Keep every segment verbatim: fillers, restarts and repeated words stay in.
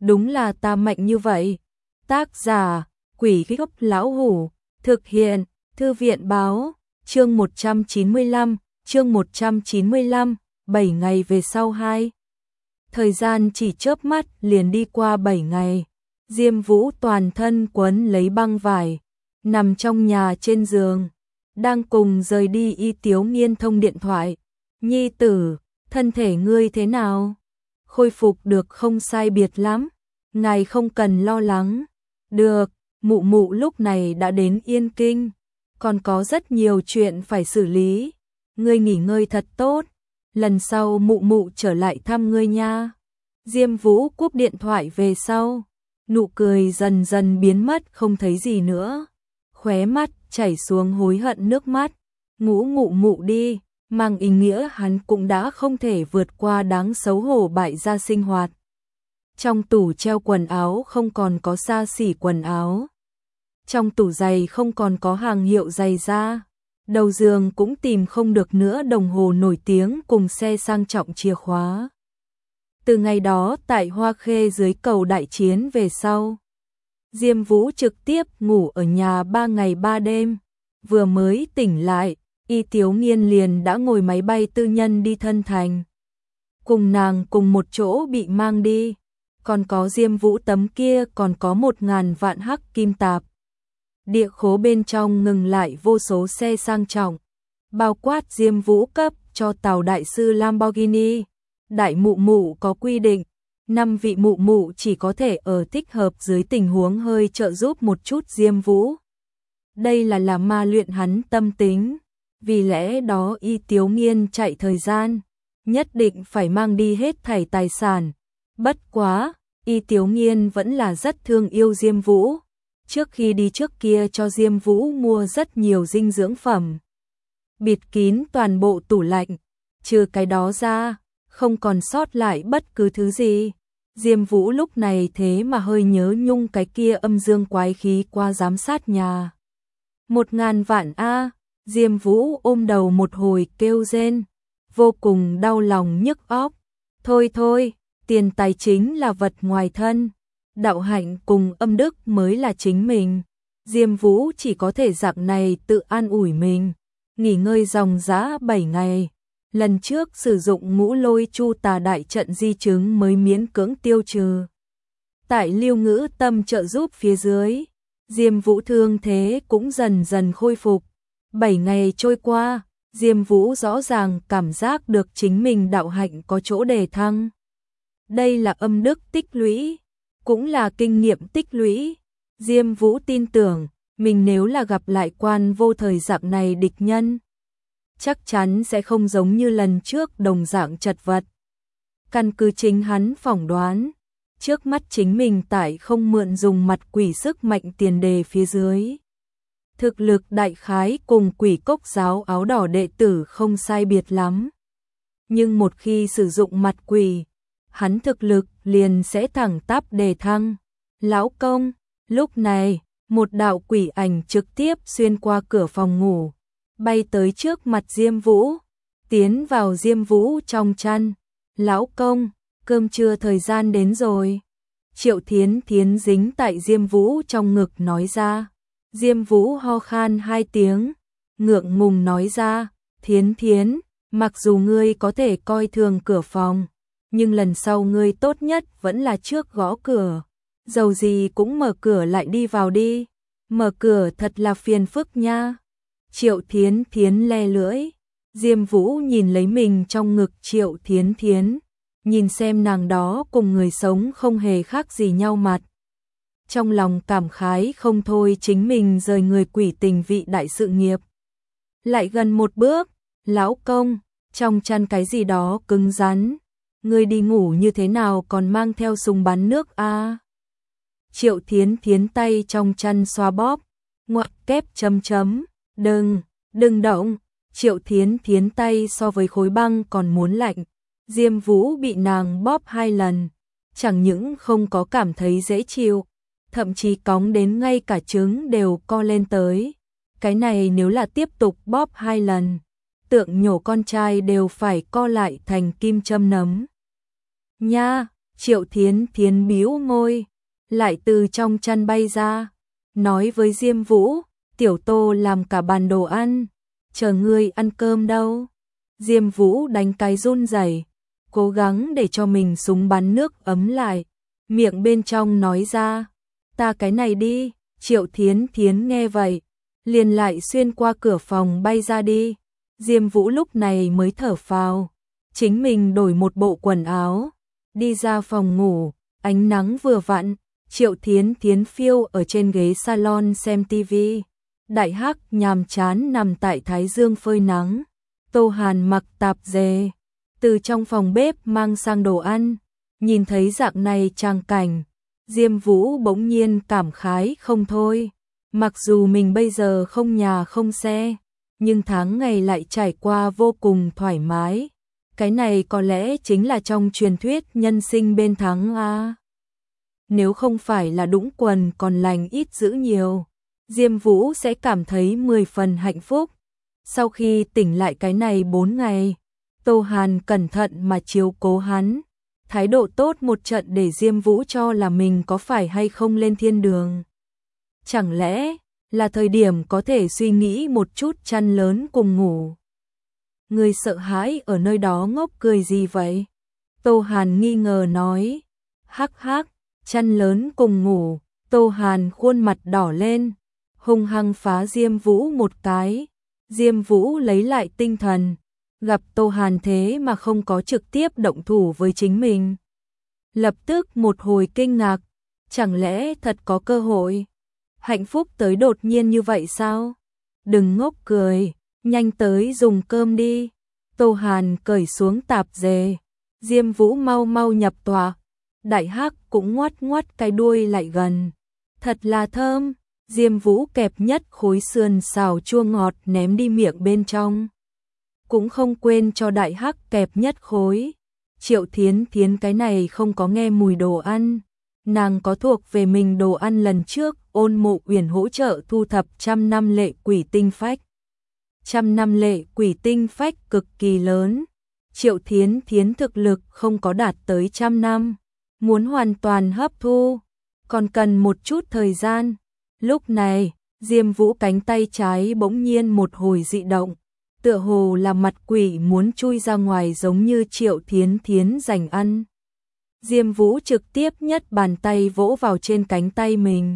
đúng là ta mạnh như vậy. Tác giả, Quỷ Gốc Lão Hủ, thực hiện, Thư viện báo, chương một trăm chín mươi lăm, chương một trăm chín mươi lăm, bảy ngày về sau hai. Thời gian chỉ chớp mắt liền đi qua bảy ngày. Diêm Vũ toàn thân quấn lấy băng vải, nằm trong nhà trên giường, đang cùng rời đi Y Tiếu Nghiên thông điện thoại. Nhi tử, thân thể ngươi thế nào? Khôi phục được không sai biệt lắm, ngài không cần lo lắng. Được, mụ mụ lúc này đã đến Yên Kinh, còn có rất nhiều chuyện phải xử lý. Ngươi nghỉ ngơi thật tốt, lần sau mụ mụ trở lại thăm ngươi nha. Diêm Vũ cúp điện thoại về sau, nụ cười dần dần biến mất không thấy gì nữa. Khóe mắt chảy xuống hối hận nước mắt. Ngủ ngụ mụ đi, mang ý nghĩa hắn cũng đã không thể vượt qua đáng xấu hổ bại gia sinh hoạt. Trong tủ treo quần áo không còn có xa xỉ quần áo. Trong tủ giày không còn có hàng hiệu giày da. Đầu giường cũng tìm không được nữa đồng hồ nổi tiếng cùng xe sang trọng chìa khóa. Từ ngày đó tại Hoa Khê dưới cầu Đại Chiến về sau, Diêm Vũ trực tiếp ngủ ở nhà ba ngày ba đêm. Vừa mới tỉnh lại, Y Tiếu Nghiên liền đã ngồi máy bay tư nhân đi Thân Thành. Cùng nàng cùng một chỗ bị mang đi. Còn có Diêm Vũ tấm kia còn có một ngàn vạn hắc kim tạp. Địa khố bên trong ngừng lại vô số xe sang trọng, bao quát Diêm Vũ cấp cho tàu đại sư Lamborghini. Đại mụ mụ có quy định, năm vị mụ mụ chỉ có thể ở thích hợp dưới tình huống hơi trợ giúp một chút Diêm Vũ. Đây là làm ma luyện hắn tâm tính, vì lẽ đó Y Tiếu Nghiên chạy thời gian, nhất định phải mang đi hết thảy tài sản. Bất quá, Y Tiếu Nghiên vẫn là rất thương yêu Diêm Vũ. Trước khi đi trước kia cho Diêm Vũ mua rất nhiều dinh dưỡng phẩm, bịt kín toàn bộ tủ lạnh, trừ cái đó ra, không còn sót lại bất cứ thứ gì. Diêm Vũ lúc này thế mà hơi nhớ nhung cái kia âm dương quái khí qua giám sát nhà. Một ngàn vạn a, Diêm Vũ ôm đầu một hồi kêu rên, vô cùng đau lòng nhức óc. Thôi thôi, tiền tài chính là vật ngoài thân, đạo hạnh cùng âm đức mới là chính mình. Diêm Vũ chỉ có thể dạng này tự an ủi mình, nghỉ ngơi dòng dã bảy ngày. Lần trước sử dụng ngũ lôi chu tà đại trận di chứng mới miễn cưỡng tiêu trừ. Tại Lưu Ngữ Tâm trợ giúp phía dưới, Diêm Vũ thương thế cũng dần dần khôi phục. Bảy ngày trôi qua, Diêm Vũ rõ ràng cảm giác được chính mình đạo hạnh có chỗ đề thăng. Đây là âm đức tích lũy, cũng là kinh nghiệm tích lũy. Diêm Vũ tin tưởng, mình nếu là gặp lại Quan Vô Thời dạng này địch nhân, chắc chắn sẽ không giống như lần trước đồng dạng chật vật. Căn cứ chính hắn phỏng đoán, trước mắt chính mình tại không mượn dùng mặt quỷ sức mạnh tiền đề phía dưới. Thực lực đại khái cùng Quỷ Cốc giáo áo đỏ đệ tử không sai biệt lắm. Nhưng một khi sử dụng mặt quỷ, hắn thực lực liền sẽ thẳng tắp đề thăng. Lão công, lúc này, một đạo quỷ ảnh trực tiếp xuyên qua cửa phòng ngủ, bay tới trước mặt Diêm Vũ, tiến vào Diêm Vũ trong chăn. Lão công, cơm trưa thời gian đến rồi. Triệu Thiến Thiến dính tại Diêm Vũ trong ngực nói ra. Diêm Vũ ho khan hai tiếng, ngượng ngùng nói ra, Thiến Thiến, mặc dù ngươi có thể coi thường cửa phòng, nhưng lần sau ngươi tốt nhất vẫn là trước gõ cửa, dầu gì cũng mở cửa lại đi vào đi, mở cửa thật là phiền phức nha. Triệu Thiến Thiến le lưỡi, Diêm Vũ nhìn lấy mình trong ngực Triệu Thiến Thiến, nhìn xem nàng đó cùng người sống không hề khác gì nhau mặt. Trong lòng cảm khái không thôi, chính mình rời người quỷ tình vị đại sự nghiệp. Lại gần một bước, lão công, trong chăn cái gì đó cứng rắn, ngươi đi ngủ như thế nào còn mang theo súng bắn nước a? À? Triệu Thiến Thiến tay trong chăn xoa bóp, ngoặc kép chấm chấm, đừng, đừng động. Triệu Thiến Thiến tay so với khối băng còn muốn lạnh. Diêm Vũ bị nàng bóp hai lần, chẳng những không có cảm thấy dễ chịu, thậm chí cóng đến ngay cả trứng đều co lên tới. Cái này nếu là tiếp tục bóp hai lần, tượng nhổ con trai đều phải co lại thành kim châm nấm. Nha, Triệu Thiến Thiến bĩu môi, lại từ trong chăn bay ra, nói với Diêm Vũ, tiểu Tô làm cả bàn đồ ăn, chờ ngươi ăn cơm đâu. Diêm Vũ đánh cái run rẩy, cố gắng để cho mình súng bắn nước ấm lại, miệng bên trong nói ra, ta cái này đi. Triệu Thiến Thiến nghe vậy, liền lại xuyên qua cửa phòng bay ra đi. Diêm Vũ lúc này mới thở phào, chính mình đổi một bộ quần áo, đi ra phòng ngủ, ánh nắng vừa vặn, Triệu Thiến Thiến phiêu ở trên ghế salon xem tivi. Đại Hắc nhàm chán nằm tại thái dương phơi nắng. Tô Hàn mặc tạp dề, từ trong phòng bếp mang sang đồ ăn, nhìn thấy dạng này trang cảnh, Diêm Vũ bỗng nhiên cảm khái không thôi. Mặc dù mình bây giờ không nhà không xe, nhưng tháng ngày lại trải qua vô cùng thoải mái. Cái này có lẽ chính là trong truyền thuyết nhân sinh bên thắng a. Nếu không phải là đũng quần còn lành ít dữ nhiều, Diêm Vũ sẽ cảm thấy mười phần hạnh phúc. Sau khi tỉnh lại cái này bốn ngày, Tô Hàn cẩn thận mà chiếu cố hắn, thái độ tốt một trận để Diêm Vũ cho là mình có phải hay không lên thiên đường. Chẳng lẽ là thời điểm có thể suy nghĩ một chút chăn lớn cùng ngủ. Người sợ hãi ở nơi đó ngốc cười gì vậy? Tô Hàn nghi ngờ nói. Hắc hắc, chăn lớn cùng ngủ. Tô Hàn khuôn mặt đỏ lên, hung hăng phá Diêm Vũ một cái. Diêm Vũ lấy lại tinh thần, gặp Tô Hàn thế mà không có trực tiếp động thủ với chính mình. Lập tức một hồi kinh ngạc, chẳng lẽ thật có cơ hội? Hạnh phúc tới đột nhiên như vậy sao? Đừng ngốc cười, nhanh tới dùng cơm đi. Tô Hàn cởi xuống tạp dề, Diêm Vũ mau mau nhập tọa. Đại Hắc cũng ngoắt ngoắt cái đuôi lại gần. Thật là thơm. Diêm Vũ kẹp nhất khối sườn xào chua ngọt ném đi miệng bên trong. Cũng không quên cho Đại Hắc kẹp nhất khối. Triệu Thiến Thiến cái này không có nghe mùi đồ ăn. Nàng có thuộc về mình đồ ăn lần trước, Ôn Mộ Uyển hỗ trợ thu thập trăm năm lệ quỷ tinh phách. Trăm năm lệ quỷ tinh phách cực kỳ lớn. Triệu Thiến Thiến thực lực không có đạt tới trăm năm. Muốn hoàn toàn hấp thu, còn cần một chút thời gian. Lúc này, Diêm Vũ cánh tay trái bỗng nhiên một hồi dị động, tựa hồ là mặt quỷ muốn chui ra ngoài giống như Triệu Thiến Thiến giành ăn. Diêm Vũ trực tiếp nhất bàn tay vỗ vào trên cánh tay mình.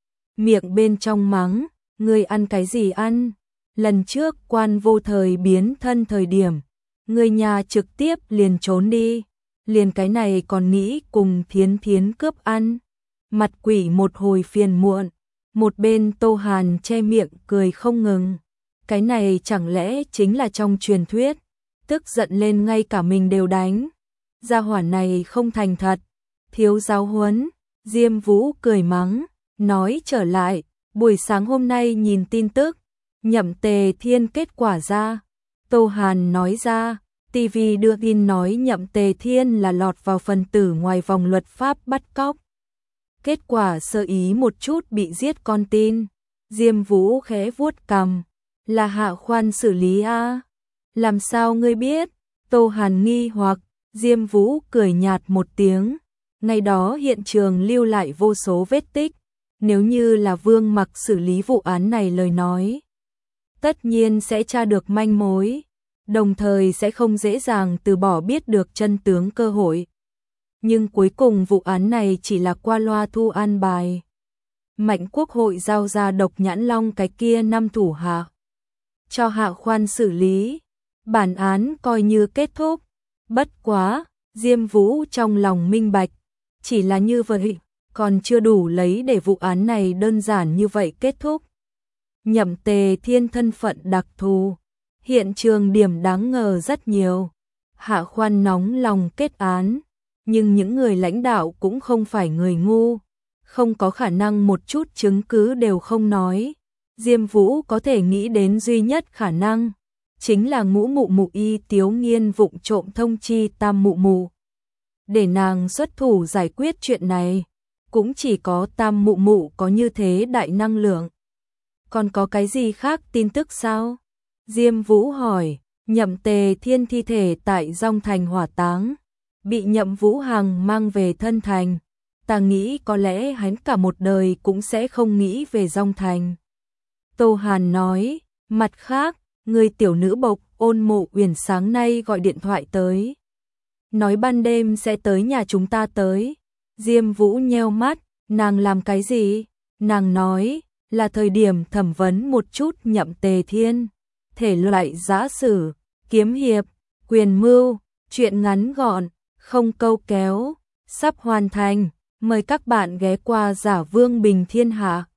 Miệng bên trong mắng, ngươi ăn cái gì ăn? Lần trước Quan Vô Thời biến thân thời điểm, người nhà trực tiếp liền trốn đi, liền cái này còn nghĩ cùng Thiến Thiến cướp ăn. Mặt quỷ một hồi phiền muộn, một bên Tô Hàn che miệng cười không ngừng. Cái này chẳng lẽ chính là trong truyền thuyết, tức giận lên ngay cả mình đều đánh. Gia hỏa này không thành thật, thiếu giáo huấn. Diêm Vũ cười mắng, nói trở lại, buổi sáng hôm nay nhìn tin tức, Nhậm Tề Thiên kết quả ra. Tô Hàn nói ra, ti vi đưa tin nói Nhậm Tề Thiên là lọt vào phần tử ngoài vòng luật pháp bắt cóc. Kết quả sơ ý một chút bị giết con tin. Diêm Vũ khẽ vuốt cằm, là Hạ Khoan xử lý a? Làm sao ngươi biết? Tô Hàn nghi hoặc. Diêm Vũ cười nhạt một tiếng, ngày đó hiện trường lưu lại vô số vết tích, nếu như là Vương Mặc xử lý vụ án này lời nói, tất nhiên sẽ tra được manh mối, đồng thời sẽ không dễ dàng từ bỏ biết được chân tướng cơ hội. Nhưng cuối cùng vụ án này chỉ là qua loa thu an bài. Mạnh Quốc hội giao ra Độc Nhãn Long cái kia năm thủ hạ, cho Hạ Khoan xử lý, bản án coi như kết thúc. Bất quá, Diêm Vũ trong lòng minh bạch, chỉ là như vậy, còn chưa đủ lấy để vụ án này đơn giản như vậy kết thúc. Nhậm Tề Thiên thân phận đặc thù, hiện trường điểm đáng ngờ rất nhiều. Hạ Khoan nóng lòng kết án, nhưng những người lãnh đạo cũng không phải người ngu, không có khả năng một chút chứng cứ đều không nói. Diêm Vũ có thể nghĩ đến duy nhất khả năng chính là Ngũ Mụ Mụ Y Tiếu Nghiên vụng trộm thông chi Tam Mụ Mụ, để nàng xuất thủ giải quyết chuyện này. Cũng chỉ có Tam Mụ Mụ có như thế đại năng lượng. Còn có cái gì khác tin tức sao? Diêm Vũ hỏi. Nhậm Tề Thiên thi thể tại Dong Thành hỏa táng, bị Nhậm Vũ Hằng mang về Thân Thành. Ta nghĩ có lẽ hắn cả một đời cũng sẽ không nghĩ về Dong Thành. Tô Hàn nói, mặt khác, người tiểu nữ bộc Ôn Mộ Uyển sáng nay gọi điện thoại tới. Nói ban đêm sẽ tới nhà chúng ta tới. Diêm Vũ nheo mắt, nàng làm cái gì? Nàng nói, là thời điểm thẩm vấn một chút Nhậm Tề Thiên. Thể loại giã sử, kiếm hiệp, quyền mưu, truyện ngắn gọn, không câu kéo, sắp hoàn thành. Mời các bạn ghé qua Giả Vương Bình Thiên Hạ.